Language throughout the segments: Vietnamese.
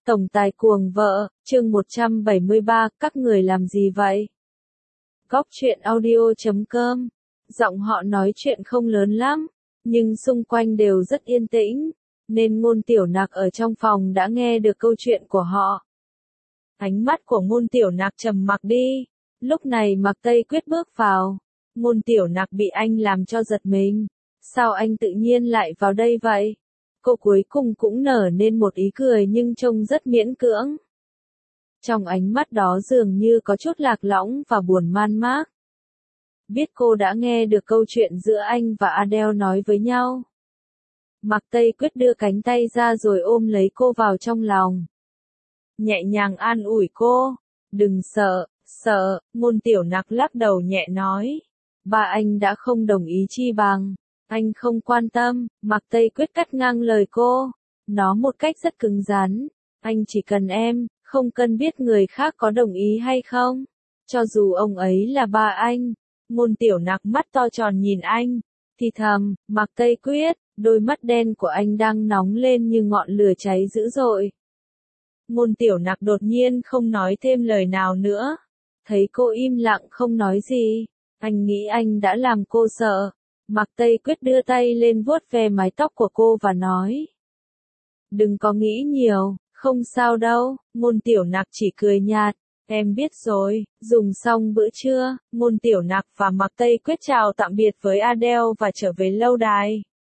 Tổng tài cuồng vợ, chương 173, các người làm gì vậy? Góc truyện audio.com. Giọng họ nói chuyện không lớn lắm, nhưng xung quanh đều rất yên tĩnh, nên Ngôn Tiểu Nặc ở trong phòng đã nghe được câu chuyện của họ. Ánh mắt của Ngôn Tiểu Nặc trầm mặc đi, lúc này Mạc Tây Quyết bước vào. Ngôn Tiểu Nặc bị anh làm cho giật mình. Sao anh tự nhiên lại vào đây vậy? Cô cuối cùng cũng nở nên một ý cười nhưng trông rất miễn cưỡng. Trong ánh mắt đó dường như có chút lạc lõng và buồn man mác. Biết cô đã nghe được câu chuyện giữa anh và Adele nói với nhau. Mạc Tây Quyết đưa cánh tay ra rồi ôm lấy cô vào trong lòng. Nhẹ nhàng an ủi cô. Đừng sợ, Ngôn Tiểu Nặc lắc đầu nhẹ nói. Ba anh đã không đồng ý chi bằng. Anh không quan tâm, Mạc Tây Quyết cắt ngang lời cô. Nó một cách rất cứng rắn. Anh chỉ cần em, không cần biết người khác có đồng ý hay không. Cho dù ông ấy là ba anh. Ngôn Tiểu Nặc mắt to tròn nhìn anh. Thì thầm, Mạc Tây Quyết, đôi mắt đen của anh đang nóng lên như ngọn lửa cháy dữ dội. Ngôn Tiểu Nặc đột nhiên không nói thêm lời nào nữa. Thấy cô im lặng không nói gì. Anh nghĩ anh đã làm cô sợ. Mạc Tây Quyết đưa tay lên vuốt ve mái tóc của cô và nói. Đừng có nghĩ nhiều, không sao đâu. Ngôn Tiểu Nặc chỉ cười nhạt. Em biết rồi. Dùng xong bữa trưa, Ngôn Tiểu Nặc và Mạc Tây Quyết chào tạm biệt với Adele và trở về lâu đài.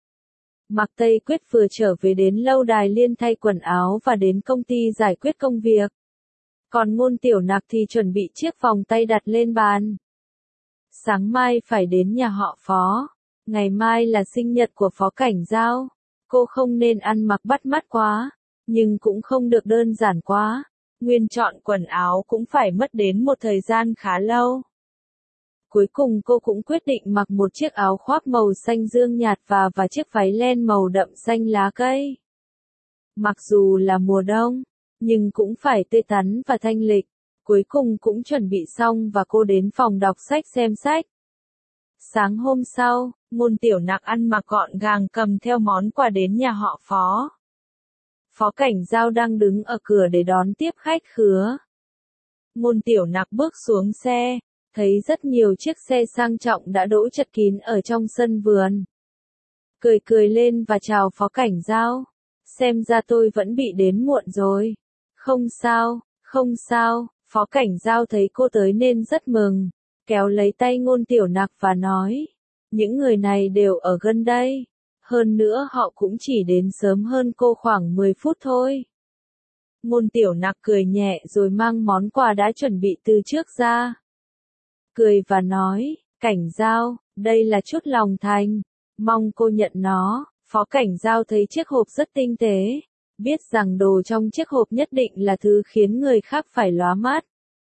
Mạc Tây Quyết vừa trở về đến lâu đài liền thay quần áo và đến công ty giải quyết công việc. Còn Ngôn Tiểu Nặc thì chuẩn bị chiếc vòng tay đặt lên bàn. Sáng mai phải đến nhà họ Phó. Ngày mai là sinh nhật của Phó Cảnh Giao. Cô không nên ăn mặc bắt mắt quá, nhưng cũng không được đơn giản quá. Nguyên chọn quần áo cũng phải mất đến một thời gian khá lâu. Cuối cùng cô cũng quyết định mặc một chiếc áo khoác màu xanh dương nhạt và chiếc váy len màu đậm xanh lá cây. Mặc dù là mùa đông, nhưng cũng phải tươi tắn và thanh lịch. Cuối cùng cũng chuẩn bị xong và cô đến phòng đọc sách xem sách. Sáng hôm sau, Ngôn Tiểu Nặc ăn mặc gọn gàng cầm theo món quà đến nhà họ Phó. Phó Cảnh Giao đang đứng ở cửa để đón tiếp khách khứa. Ngôn Tiểu Nặc bước xuống xe, thấy rất nhiều chiếc xe sang trọng đã đỗ chật kín ở trong sân vườn. Cười lên và chào Phó Cảnh Giao. Xem ra tôi vẫn bị đến muộn rồi. Không sao, Phó Cảnh Giao thấy cô tới nên rất mừng. Kéo lấy tay Ngôn Tiểu Nặc và nói. Những người này đều ở gần đây. Hơn nữa họ cũng chỉ đến sớm hơn cô khoảng 10 phút thôi. Ngôn Tiểu Nặc cười nhẹ rồi mang món quà đã chuẩn bị từ trước ra. Cười và nói, Cảnh Giao, đây là chút lòng thành. Mong cô nhận nó. Phó Cảnh Giao thấy chiếc hộp rất tinh tế. Biết rằng đồ trong chiếc hộp nhất định là thứ khiến người khác phải lóa mắt.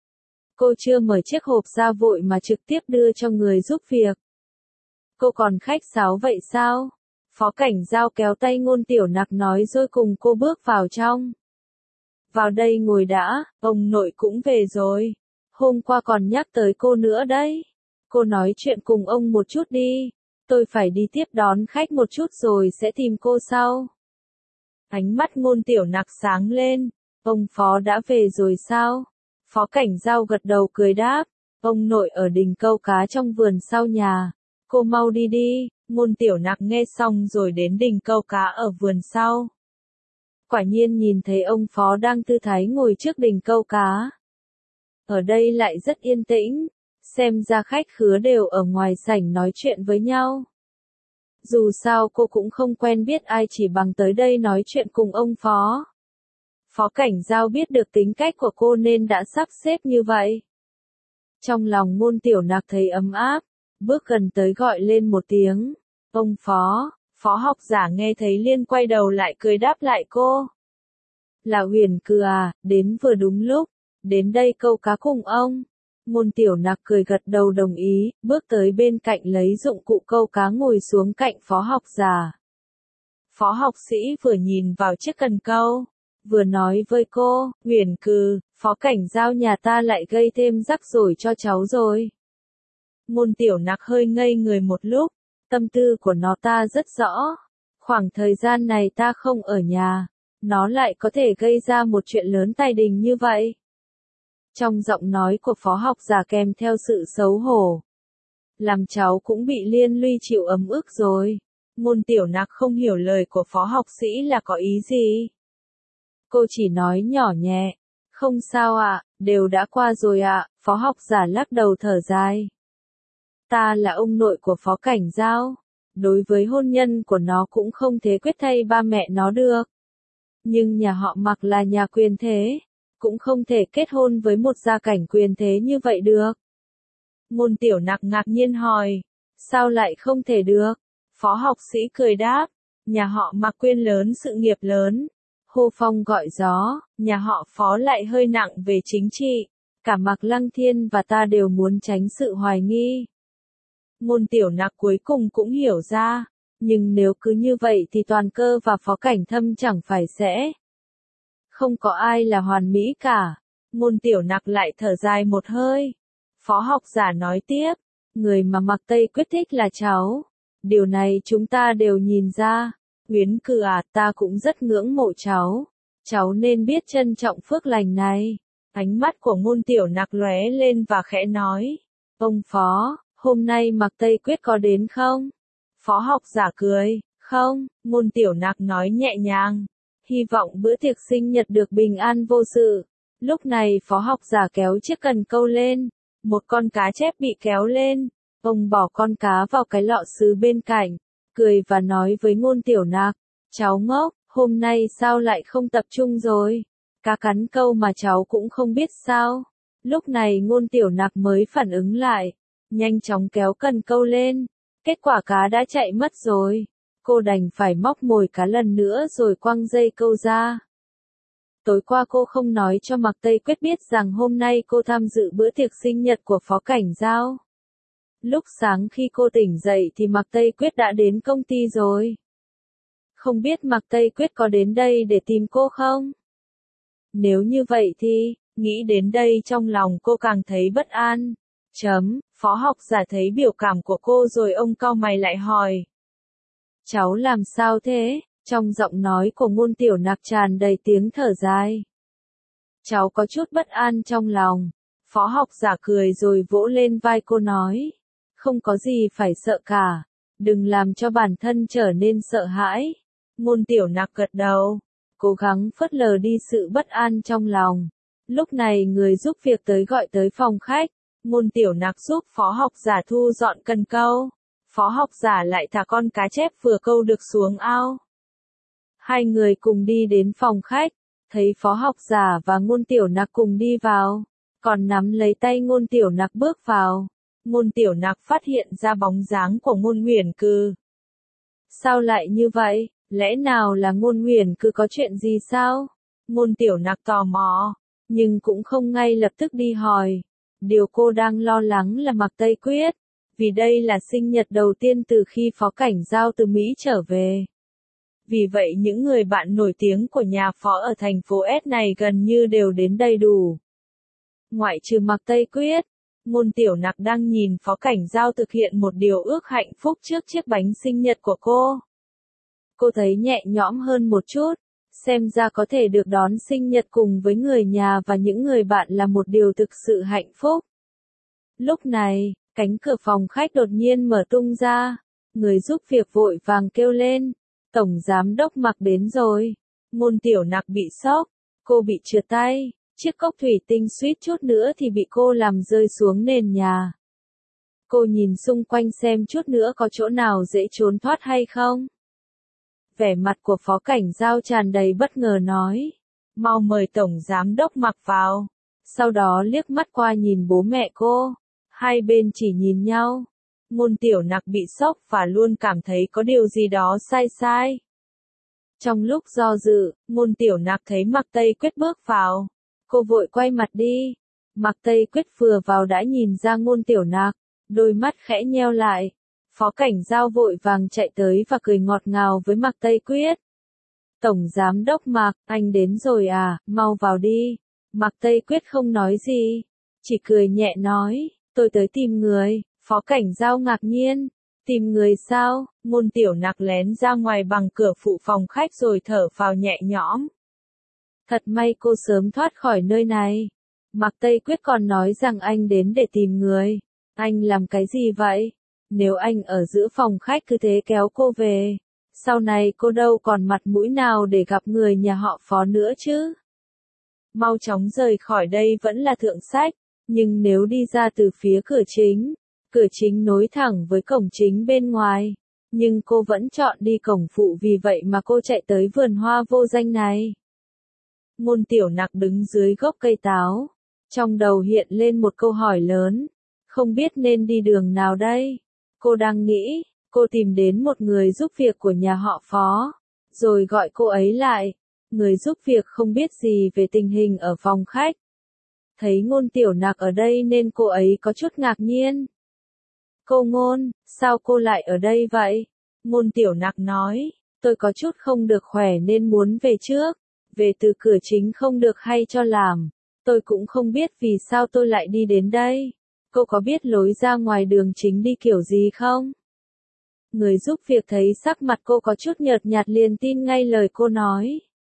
Cô chưa mở chiếc hộp ra vội mà trực tiếp đưa cho người giúp việc. Cô còn khách sáo vậy sao? Phó Cảnh Giao kéo tay Ngôn Tiểu Nặc nói rồi cùng cô bước vào trong. Vào đây ngồi đã, ông nội cũng về rồi. Hôm qua còn nhắc tới cô nữa đấy. Cô nói chuyện cùng ông một chút đi. Tôi phải đi tiếp đón khách một chút rồi sẽ tìm cô sau. Ánh mắt Ngôn Tiểu Nặc sáng lên. Ông Phó đã về rồi sao? Phó Cảnh Giao gật đầu cười đáp. Ông nội ở đình câu cá trong vườn sau nhà. Cô mau đi đi. Ngôn Tiểu Nặc nghe xong rồi đến đình câu cá ở vườn sau. Quả nhiên nhìn thấy ông Phó đang tư thái ngồi trước đình câu cá. Ở đây lại rất yên tĩnh. Xem ra khách khứa đều ở ngoài sảnh nói chuyện với nhau. Dù sao cô cũng không quen biết ai chỉ bằng tới đây nói chuyện cùng ông Phó. Phó Cảnh Giao biết được tính cách của cô nên đã sắp xếp như vậy. Trong lòng Ngôn Tiểu Nặc thấy ấm áp, bước gần tới gọi lên một tiếng. Ông Phó, Phó học giả nghe thấy liền quay đầu lại cười đáp lại cô. Là Huyền Cừ à, đến vừa đúng lúc, đến đây câu cá cùng ông. Ngôn Tiểu Nặc cười gật đầu đồng ý, bước tới bên cạnh lấy dụng cụ câu cá ngồi xuống cạnh Phó học giả. Phó học sĩ vừa nhìn vào chiếc cần câu, vừa nói với cô, Huyền Cừ, Phó Cảnh Giao nhà ta lại gây thêm rắc rối cho cháu rồi. Ngôn Tiểu Nặc hơi ngây người một lúc, tâm tư của nó ta rất rõ. Khoảng thời gian này ta không ở nhà, nó lại có thể gây ra một chuyện lớn tài đình như vậy? Trong giọng nói của phó học giả kèm theo sự xấu hổ. Làm cháu cũng bị liên lụy chịu ấm ức rồi. Ngôn Tiểu Nặc không hiểu lời của phó học sĩ là có ý gì. Cô chỉ nói nhỏ nhẹ. Không sao ạ, đều đã qua rồi ạ, phó học giả lắc đầu thở dài. Ta là ông nội của phó Cảnh Giao. Đối với hôn nhân của nó cũng không thể quyết thay ba mẹ nó được. Nhưng nhà họ Mạc là nhà quyền thế. Cũng không thể kết hôn với một gia cảnh quyền thế như vậy được. Ngôn Tiểu Nặc ngạc nhiên hỏi. Sao lại không thể được? Phó học sĩ cười đáp. Nhà họ Mạc quyền lớn sự nghiệp lớn. Hô phong gọi gió, nhà họ Phó lại hơi nặng về chính trị. Cả Mạc Lăng Thiên và ta đều muốn tránh sự hoài nghi. Ngôn Tiểu Nặc cuối cùng cũng hiểu ra. Nhưng nếu cứ như vậy thì Toàn Cơ và Phó Cảnh Thâm chẳng phải sẽ. Không có ai là hoàn mỹ cả. Ngôn Tiểu Nặc lại thở dài một hơi. Phó học giả nói tiếp. Người mà Mạc Tây Quyết thích là cháu. Điều này chúng ta đều nhìn ra. Uyển Cử à, ta cũng rất ngưỡng mộ cháu. Cháu nên biết trân trọng phước lành này. Ánh mắt của Ngôn Tiểu Nặc lóe lên và khẽ nói. Ông Phó, hôm nay Mạc Tây Quyết có đến không? Phó học giả cười. Không, Ngôn Tiểu Nặc nói nhẹ nhàng. Hy vọng bữa tiệc sinh nhật được bình an vô sự. Lúc này phó học giả kéo chiếc cần câu lên. Một con cá chép bị kéo lên. Ông bỏ con cá vào cái lọ sứ bên cạnh. Cười và nói với Ngôn Tiểu Nặc. Cháu ngốc, hôm nay sao lại không tập trung rồi? Cá cắn câu mà cháu cũng không biết sao? Lúc này Ngôn Tiểu Nặc mới phản ứng lại. Nhanh chóng kéo cần câu lên. Kết quả cá đã chạy mất rồi. Cô đành phải móc mồi cá lần nữa rồi quăng dây câu ra. Tối qua cô không nói cho Mạc Tây Quyết biết rằng hôm nay cô tham dự bữa tiệc sinh nhật của Phó Cảnh Giao. Lúc sáng khi cô tỉnh dậy thì Mạc Tây Quyết đã đến công ty rồi. Không biết Mạc Tây Quyết có đến đây để tìm cô không? Nếu như vậy thì, nghĩ đến đây trong lòng cô càng thấy bất an. Phó học giả thấy biểu cảm của cô rồi ông cau mày lại hỏi. Cháu làm sao thế? Trong giọng nói của Ngôn Tiểu Nặc tràn đầy tiếng thở dài. Cháu có chút bất an trong lòng. Phó học giả cười rồi vỗ lên vai cô nói. Không có gì phải sợ cả. Đừng làm cho bản thân trở nên sợ hãi. Ngôn Tiểu Nặc gật đầu. Cố gắng phớt lờ đi sự bất an trong lòng. Lúc này người giúp việc gọi tới phòng khách. Ngôn Tiểu Nặc giúp phó học giả thu dọn cần câu. Phó học giả lại thả con cá chép vừa câu được xuống ao. Hai người cùng đi đến phòng khách. Thấy phó học giả và Ngôn Tiểu Nặc cùng đi vào. Còn nắm lấy tay Ngôn Tiểu Nặc bước vào. Ngôn Tiểu Nặc phát hiện ra bóng dáng của Ngôn Uyển Cừ. Sao lại như vậy? Lẽ nào là Ngôn Uyển Cừ có chuyện gì sao? Ngôn Tiểu Nặc tò mò. Nhưng cũng không ngay lập tức đi hỏi. Điều cô đang lo lắng là Mạc Tây Quyết. Vì đây là sinh nhật đầu tiên từ khi Phó Cảnh Giao từ Mỹ trở về. Vì vậy những người bạn nổi tiếng của nhà Phó ở thành phố S này gần như đều đến đầy đủ. Ngoại trừ Mạc Tây Quyết, Ngôn Tiểu Nặc đang nhìn Phó Cảnh Giao thực hiện một điều ước hạnh phúc trước chiếc bánh sinh nhật của cô. Cô thấy nhẹ nhõm hơn một chút, xem ra có thể được đón sinh nhật cùng với người nhà và những người bạn là một điều thực sự hạnh phúc. Lúc này, cánh cửa phòng khách đột nhiên mở tung ra, người giúp việc vội vàng kêu lên, Tổng Giám Đốc Mạc đến rồi. Ngôn Tiểu Nặc bị sốc, cô bị trượt tay, chiếc cốc thủy tinh suýt chút nữa thì bị cô làm rơi xuống nền nhà. Cô nhìn xung quanh xem chút nữa có chỗ nào dễ trốn thoát hay không. Vẻ mặt của Phó Cảnh Giao tràn đầy bất ngờ nói, mau mời Tổng Giám Đốc Mạc vào. Sau đó liếc mắt qua nhìn bố mẹ cô, hai bên chỉ nhìn nhau. Ngôn Tiểu Nặc bị sốc và luôn cảm thấy có điều gì đó sai sai. Trong lúc do dự, Ngôn Tiểu Nặc thấy Mạc Tây Quyết bước vào. Cô vội quay mặt đi. Mạc Tây Quyết vừa vào đã nhìn ra Ngôn Tiểu Nặc, đôi mắt khẽ nheo lại. Phó Cảnh Giao vội vàng chạy tới và cười ngọt ngào với Mạc Tây Quyết. Tổng Giám Đốc Mạc, anh đến rồi à, mau vào đi. Mạc Tây Quyết không nói gì, chỉ cười nhẹ nói, tôi tới tìm người. Phó Cảnh Giao ngạc nhiên, tìm người sao? Ngôn Tiểu Nặc lén ra ngoài bằng cửa phụ phòng khách rồi thở phào nhẹ nhõm. Thật may cô sớm thoát khỏi nơi này. Mạc Tây Quyết còn nói rằng anh đến để tìm người. Anh làm cái gì vậy? Nếu anh ở giữa phòng khách cứ thế kéo cô về, sau này cô đâu còn mặt mũi nào để gặp người nhà họ Phó nữa chứ? Mau chóng rời khỏi đây vẫn là thượng sách, nhưng nếu đi ra từ phía cửa chính nối thẳng với cổng chính bên ngoài, nhưng cô vẫn chọn đi cổng phụ, vì vậy mà cô chạy tới vườn hoa vô danh này. Ngôn Tiểu Nặc đứng dưới gốc cây táo, trong đầu hiện lên một câu hỏi lớn, không biết nên đi đường nào đây. Cô đang nghĩ, cô tìm đến một người giúp việc của nhà họ Phó, rồi gọi cô ấy lại. Người giúp việc không biết gì về tình hình ở phòng khách. Thấy Ngôn Tiểu Nặc ở đây nên cô ấy có chút ngạc nhiên. Cô Ngôn, sao cô lại ở đây vậy? Ngôn Tiểu Nặc nói, tôi có chút không được khỏe nên muốn về trước. Về từ cửa chính không được hay cho làm. Tôi cũng không biết vì sao tôi lại đi đến đây. Cô có biết lối ra ngoài đường chính đi kiểu gì không? Người giúp việc thấy sắc mặt cô có chút nhợt nhạt liền tin ngay lời cô nói.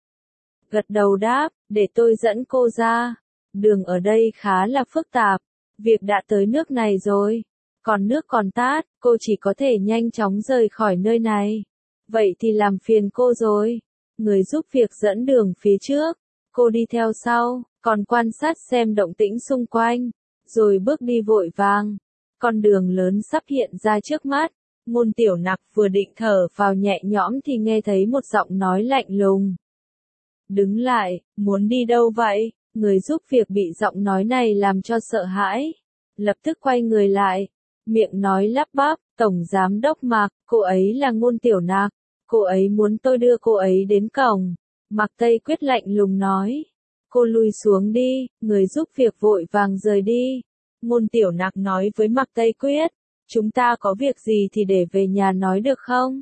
Gật đầu đáp, để tôi dẫn cô ra. Đường ở đây khá là phức tạp. Việc đã tới nước này rồi. Còn nước còn tát, cô chỉ có thể nhanh chóng rời khỏi nơi này. Vậy thì làm phiền cô rồi. Người giúp việc dẫn đường phía trước. Cô đi theo sau, còn quan sát xem động tĩnh xung quanh. Rồi bước đi vội vàng. Con đường lớn sắp hiện ra trước mắt. Ngôn Tiểu Nặc vừa định thở vào nhẹ nhõm thì nghe thấy một giọng nói lạnh lùng. Đứng lại, muốn đi đâu vậy? Người giúp việc bị giọng nói này làm cho sợ hãi. Lập tức quay người lại. Miệng nói lắp bắp, Tổng Giám đốc Mạc, cô ấy là Ngôn Tiểu Nặc. Cô ấy muốn tôi đưa cô ấy đến cổng. Mạc Tây Quyết lạnh lùng nói. Cô lui xuống đi, người giúp việc vội vàng rời đi. Ngôn Tiểu Nặc nói với Mạc Tây Quyết. Chúng ta có việc gì thì để về nhà nói được không?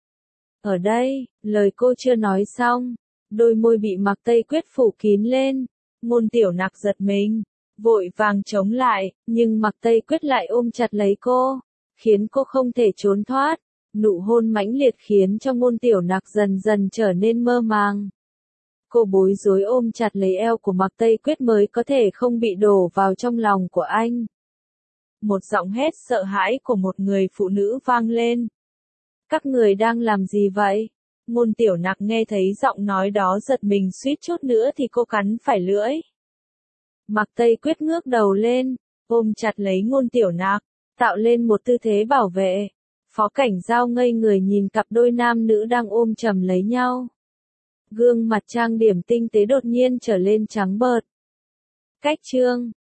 Ở đây, lời cô chưa nói xong. Đôi môi bị Mạc Tây Quyết phủ kín lên. Ngôn Tiểu Nặc giật mình, vội vàng chống lại, nhưng Mạc Tây Quyết lại ôm chặt lấy cô, khiến cô không thể trốn thoát. Nụ hôn mãnh liệt khiến cho Ngôn Tiểu Nặc dần dần trở nên mơ màng. Cô bối rối ôm chặt lấy eo của Mạc Tây Quyết mới có thể không bị đổ vào trong lòng của anh. Một giọng hét sợ hãi của một người phụ nữ vang lên. Các người đang làm gì vậy? Ngôn Tiểu Nặc nghe thấy giọng nói đó giật mình suýt chút nữa thì cô cắn phải lưỡi. Mạc Tây Quyết ngước đầu lên, ôm chặt lấy Ngôn Tiểu Nặc, tạo lên một tư thế bảo vệ. Phó Cảnh Giao ngây người nhìn cặp đôi nam nữ đang ôm chầm lấy nhau. Gương mặt trang điểm tinh tế đột nhiên trở lên trắng bợt. Cách chương